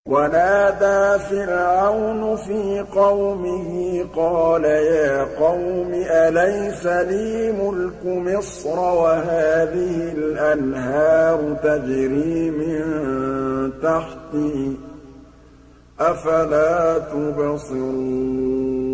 وَنَادَىٰ فِرْعَوْنُ فِي قَوْمِهِ قَالَ يَا قَوْمِ أَلَيْسَ لِي مُلْكُ مِصْرَ وَهَٰذِهِ الْأَنْهَارُ تَجْرِي مِن تَحْتِي ۖ أَفَلَا تُبْصِرُونَ